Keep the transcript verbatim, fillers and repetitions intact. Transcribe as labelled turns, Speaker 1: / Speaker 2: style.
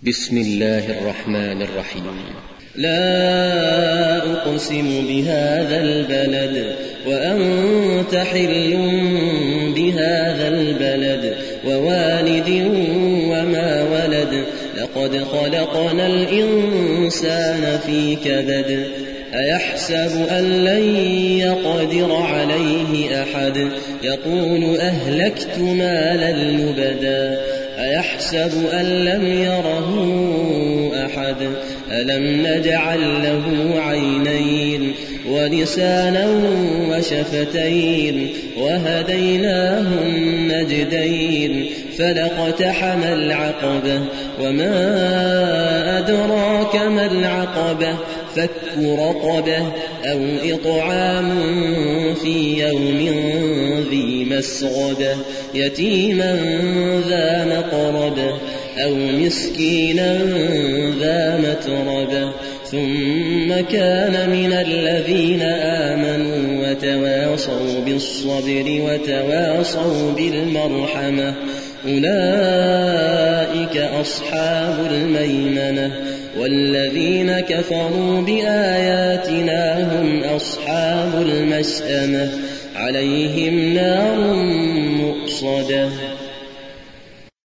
Speaker 1: بسم الله الرحمن الرحيم.
Speaker 2: لا أقسم بهذا البلد وأنت حل بهذا البلد ووالد وما ولد لقد خلقنا الإنسان في كبد أيحسب أن لن يقدر عليه أحد يقول أهلكت مالا لبدا أيحسب أن لم يره أحد ألم نجعل له عينين ولسانا وشفتين وهديناه النجدين فلاقتحم العقبة وما أدراك ما العقبة فك رقبة أو إطعام في يوم ذي مسغبة يتيما ذا مقربة أو مسكينا ذا متربة ثم كان من الذين آمنوا وتواصوا بالصبر وتواصوا بالمرحمة أولئك أصحاب الميمنة والذين كفروا بآياتنا هم أصحاب المشأمة عليهم نار مؤصدة.